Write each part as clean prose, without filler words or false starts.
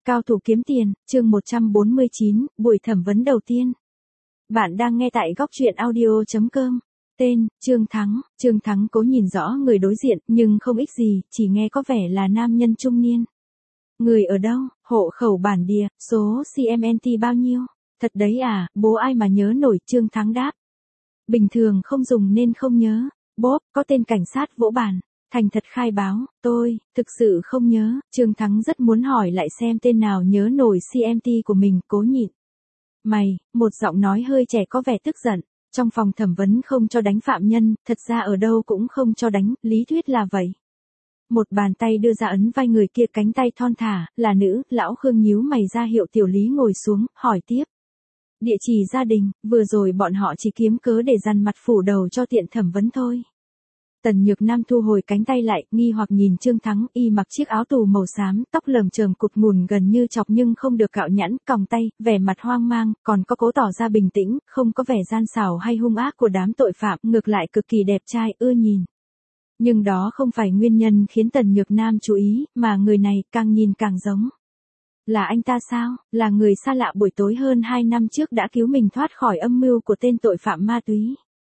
Cao thủ kiếm tiền, chương 149, buổi thẩm vấn đầu tiên. Bạn đang nghe tại góc truyện audio.com. Tên, Trương Thắng. Trương Thắng cố nhìn rõ người đối diện, nhưng không ích gì, chỉ nghe có vẻ là nam nhân trung niên. Người ở đâu, hộ khẩu bản địa, số CMNT bao nhiêu? Thật đấy à, bố ai mà nhớ nổi, Trương Thắng đáp. Bình thường không dùng nên không nhớ. Bốp, có tên cảnh sát vỗ bàn. Thành thật khai báo, tôi, thực sự không nhớ. Trương Thắng rất muốn hỏi lại xem tên nào nhớ nổi CMT của mình, cố nhịn. Mày, một giọng nói hơi trẻ có vẻ tức giận. Trong phòng thẩm vấn không cho đánh phạm nhân, thật ra ở đâu cũng không cho đánh, lý thuyết là vậy. Một bàn tay đưa ra ấn vai người kia, cánh tay thon thả, là nữ. Lão Khương nhíu mày ra hiệu Tiểu Lý ngồi xuống, hỏi tiếp. Địa chỉ gia đình, vừa rồi bọn họ chỉ kiếm cớ để dằn mặt phủ đầu cho tiện thẩm vấn thôi. Tần Nhược Nam thu hồi cánh tay lại, nghi hoặc nhìn Trương Thắng, y mặc chiếc áo tù màu xám, tóc lởm chởm cụt ngùn gần như chọc nhưng không được cạo nhẵn, còng tay, vẻ mặt hoang mang, còn có cố tỏ ra bình tĩnh, không có vẻ gian xảo hay hung ác của đám tội phạm, ngược lại cực kỳ đẹp trai, ưa nhìn. Nhưng đó không phải nguyên nhân khiến Tần Nhược Nam chú ý, mà người này càng nhìn càng giống. Là anh ta sao? Là người xa lạ buổi tối hơn 2 năm trước đã cứu mình thoát khỏi âm mưu của tên tội phạm ma túy.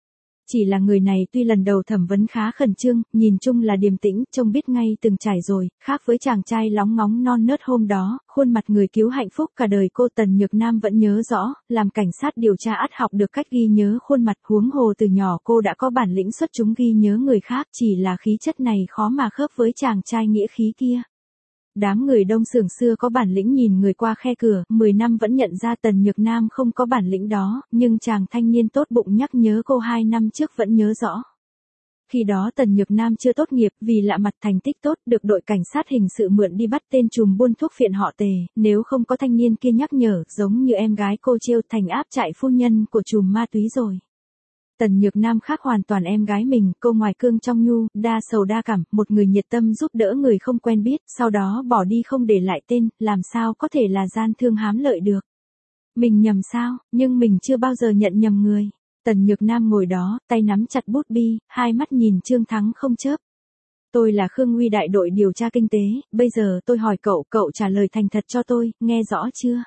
Chỉ là người này tuy lần đầu thẩm vấn khá khẩn trương, nhìn chung là điềm tĩnh, trông biết ngay từng trải rồi, khác với chàng trai lóng ngóng non nớt hôm đó, khuôn mặt người cứu hạnh phúc cả đời cô Tần Nhược Nam vẫn nhớ rõ, làm cảnh sát điều tra ắt học được cách ghi nhớ khuôn mặt, huống hồ từ nhỏ cô đã có bản lĩnh xuất chúng ghi nhớ người khác, chỉ là khí chất này khó mà khớp với chàng trai nghĩa khí kia. Đám người Đông Xưởng xưa có bản lĩnh nhìn người qua khe cửa, 10 năm vẫn nhận ra Tần Nhược Nam không có bản lĩnh đó, nhưng chàng thanh niên tốt bụng nhắc nhớ cô 2 năm trước vẫn nhớ rõ. Khi đó Tần Nhược Nam chưa tốt nghiệp, vì lạ mặt thành tích tốt, được đội cảnh sát hình sự mượn đi bắt tên trùm buôn thuốc phiện họ Tề, nếu không có thanh niên kia nhắc nhở, giống như em gái cô trêu thành áp trại phu nhân của trùm ma túy rồi. Tần Nhược Nam khác hoàn toàn em gái mình, cô ngoài cương trong nhu, đa sầu đa cảm, một người nhiệt tâm giúp đỡ người không quen biết, sau đó bỏ đi không để lại tên, làm sao có thể là gian thương hám lợi được. Mình nhầm sao, nhưng mình chưa bao giờ nhận nhầm người. Tần Nhược Nam ngồi đó, tay nắm chặt bút bi, hai mắt nhìn Trương Thắng không chớp. Tôi là Khương Uy đại đội điều tra kinh tế, bây giờ tôi hỏi cậu, cậu trả lời thành thật cho tôi, nghe rõ chưa?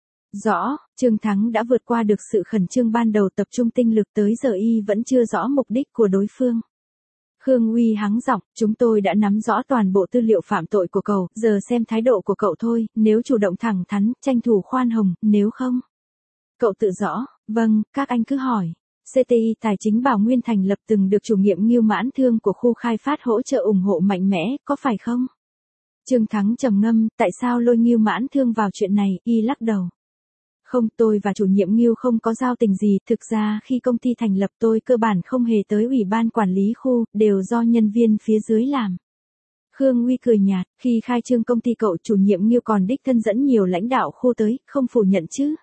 Rõ, Trương Thắng đã vượt qua được sự khẩn trương ban đầu, tập trung tinh lực, tới giờ y vẫn chưa rõ mục đích của đối phương. Khương Uy hắng giọng, chúng tôi đã nắm rõ toàn bộ tư liệu phạm tội của cậu, giờ xem thái độ của cậu thôi, nếu chủ động thẳng thắn, tranh thủ khoan hồng, nếu không. Cậu tự rõ, vâng, các anh cứ hỏi. CTI Tài chính Bảo Nguyên thành lập từng được chủ nhiệm Ngưu Mãn Thương của khu khai phát hỗ trợ ủng hộ mạnh mẽ, có phải không? Trương Thắng trầm ngâm, tại sao lôi Ngưu Mãn Thương vào chuyện này, y lắc đầu. Không, tôi và chủ nhiệm Ngưu không có giao tình gì, thực ra khi công ty thành lập tôi cơ bản không hề tới ủy ban quản lý khu, đều do nhân viên phía dưới làm. Khương Uy cười nhạt, khi khai trương công ty cậu chủ nhiệm Ngưu còn đích thân dẫn nhiều lãnh đạo khu tới, không phủ nhận chứ.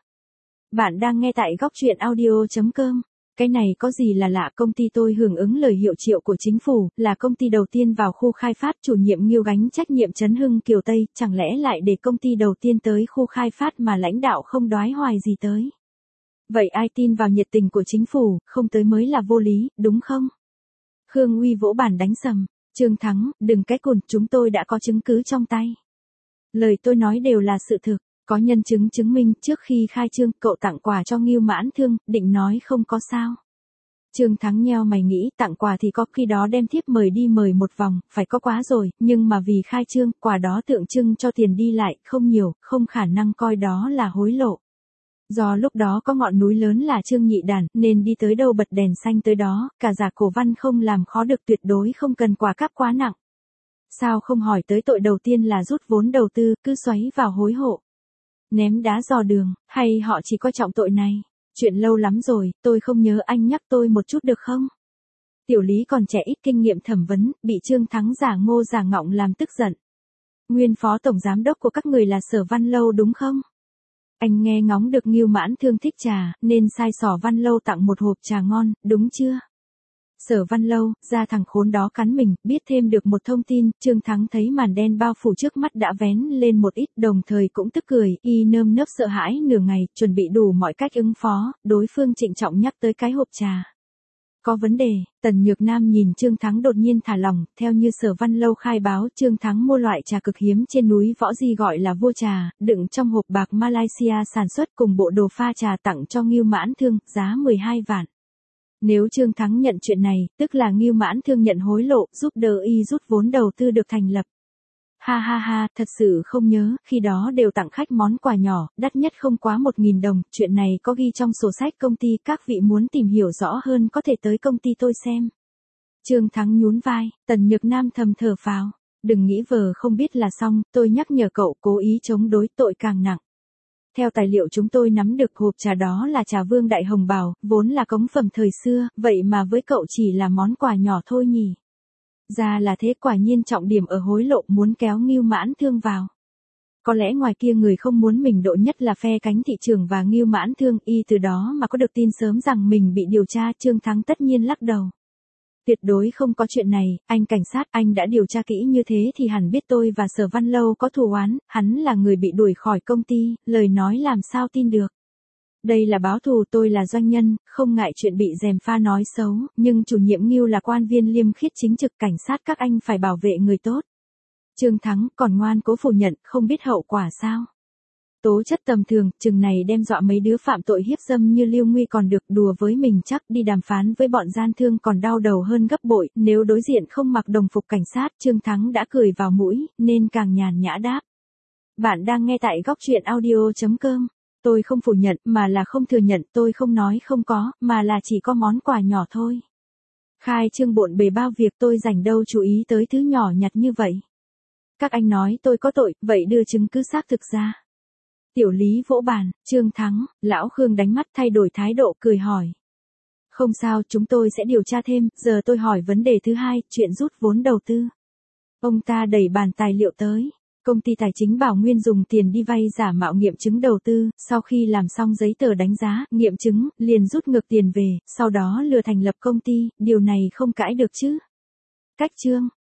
Bạn đang nghe tại góc truyện audio.com. Cái này có gì là lạ, công ty tôi hưởng ứng lời hiệu triệu của chính phủ, là công ty đầu tiên vào khu khai phát, chủ nhiệm Ngưu gánh trách nhiệm Trấn Hưng Kiều Tây, chẳng lẽ lại để công ty đầu tiên tới khu khai phát mà lãnh đạo không đoái hoài gì tới. Vậy ai tin vào nhiệt tình của chính phủ, không tới mới là vô lý, đúng không? Khương Uy vỗ bàn đánh sầm, Trương Thắng, đừng cái cùn, chúng tôi đã có chứng cứ trong tay. Lời tôi nói đều là sự thực. Có nhân chứng chứng minh trước khi khai trương cậu tặng quà cho Ngưu Mãn Thương, định nói không có sao. Trương Thắng nheo mày nghĩ tặng quà thì có, khi đó đem thiếp mời đi mời một vòng, phải có quá rồi, nhưng mà vì khai trương, quà đó tượng trưng cho tiền đi lại, không nhiều, không khả năng coi đó là hối lộ. Do lúc đó có ngọn núi lớn là Trương Nhị Đản, nên đi tới đâu bật đèn xanh tới đó, cả giả cổ văn không làm khó được, tuyệt đối không cần quà cáp quá nặng. Sao không hỏi tới tội đầu tiên là rút vốn đầu tư, cứ xoáy vào hối hộ. Ném đá dò đường, hay họ chỉ coi trọng tội này? Chuyện lâu lắm rồi, tôi không nhớ, anh nhắc tôi một chút được không? Tiểu Lý còn trẻ ít kinh nghiệm thẩm vấn, bị Trương Thắng giả ngô giả ngọng làm tức giận. Nguyên phó tổng giám đốc của các người là Sở Văn Lâu đúng không? Anh nghe ngóng được Ngưu Mãn Thương thích trà, nên sai Sở Văn Lâu tặng một hộp trà ngon, đúng chưa? Sở Văn Lâu, ra thằng khốn đó cắn mình, biết thêm được một thông tin, Trương Thắng thấy màn đen bao phủ trước mắt đã vén lên một ít, đồng thời cũng tức cười, y nơm nớp sợ hãi nửa ngày, chuẩn bị đủ mọi cách ứng phó, đối phương trịnh trọng nhắc tới cái hộp trà. Có vấn đề, Tần Nhược Nam nhìn Trương Thắng đột nhiên thả lỏng, theo như Sở Văn Lâu khai báo, Trương Thắng mua loại trà cực hiếm trên núi Võ Di gọi là Vua Trà, đựng trong hộp bạc Malaysia sản xuất cùng bộ đồ pha trà tặng cho Ngưu Mãn Thương, giá 12 vạn. Nếu Trương Thắng nhận chuyện này, tức là Ngưu Mãn Thương nhận hối lộ, giúp đỡ y rút vốn đầu tư được thành lập. Ha ha ha, thật sự không nhớ, khi đó đều tặng khách món quà nhỏ, đắt nhất không quá 1.000 đồng, chuyện này có ghi trong sổ sách công ty, các vị muốn tìm hiểu rõ hơn có thể tới công ty tôi xem. Trương Thắng nhún vai, Tần Nhược Nam thầm thở phào, đừng nghĩ vờ không biết là xong, tôi nhắc nhở cậu cố ý chống đối tội càng nặng. Theo tài liệu chúng tôi nắm được hộp trà đó là trà Vương Đại Hồng Bào, vốn là cống phẩm thời xưa, vậy mà với cậu chỉ là món quà nhỏ thôi nhỉ. Ra là thế, quả nhiên trọng điểm ở hối lộ, muốn kéo Ngưu Mãn Thương vào. Có lẽ ngoài kia người không muốn mình độ nhất là phe cánh thị trường và Ngưu Mãn Thương, y từ đó mà có được tin sớm rằng mình bị điều tra. Trương Thắng tất nhiên lắc đầu. Tuyệt đối không có chuyện này, anh cảnh sát, anh đã điều tra kỹ như thế thì hẳn biết tôi và Sở Văn Lâu có thù oán, hắn là người bị đuổi khỏi công ty, lời nói làm sao tin được. Đây là báo thù, tôi là doanh nhân, không ngại chuyện bị gièm pha nói xấu, nhưng chủ nhiệm Ngưu là quan viên liêm khiết chính trực, cảnh sát các anh phải bảo vệ người tốt. Trương Thắng còn ngoan cố phủ nhận, không biết hậu quả sao. Tố chất tầm thường, chừng này đem dọa mấy đứa phạm tội hiếp dâm như Lưu Nguy còn được, đùa với mình chắc đi đàm phán với bọn gian thương còn đau đầu hơn gấp bội, nếu đối diện không mặc đồng phục cảnh sát. Trương Thắng đã cười vào mũi, nên càng nhàn nhã đáp. Bạn đang nghe tại góc truyện audio.com. Tôi không phủ nhận, mà là không thừa nhận, tôi không nói không có, mà là chỉ có món quà nhỏ thôi. Khai trương bộn bề bao việc, tôi rảnh đâu chú ý tới thứ nhỏ nhặt như vậy. Các anh nói tôi có tội, vậy đưa chứng cứ xác thực ra. Tiểu Lý vỗ bàn, Trương Thắng, lão Khương đánh mắt thay đổi thái độ, cười hỏi. Không sao, chúng tôi sẽ điều tra thêm, giờ tôi hỏi vấn đề thứ hai, chuyện rút vốn đầu tư. Ông ta đẩy bàn tài liệu tới. Công ty tài chính Bảo Nguyên dùng tiền đi vay giả mạo nghiệm chứng đầu tư, sau khi làm xong giấy tờ đánh giá, nghiệm chứng, liền rút ngược tiền về, sau đó lừa thành lập công ty, điều này không cãi được chứ. Cách chương.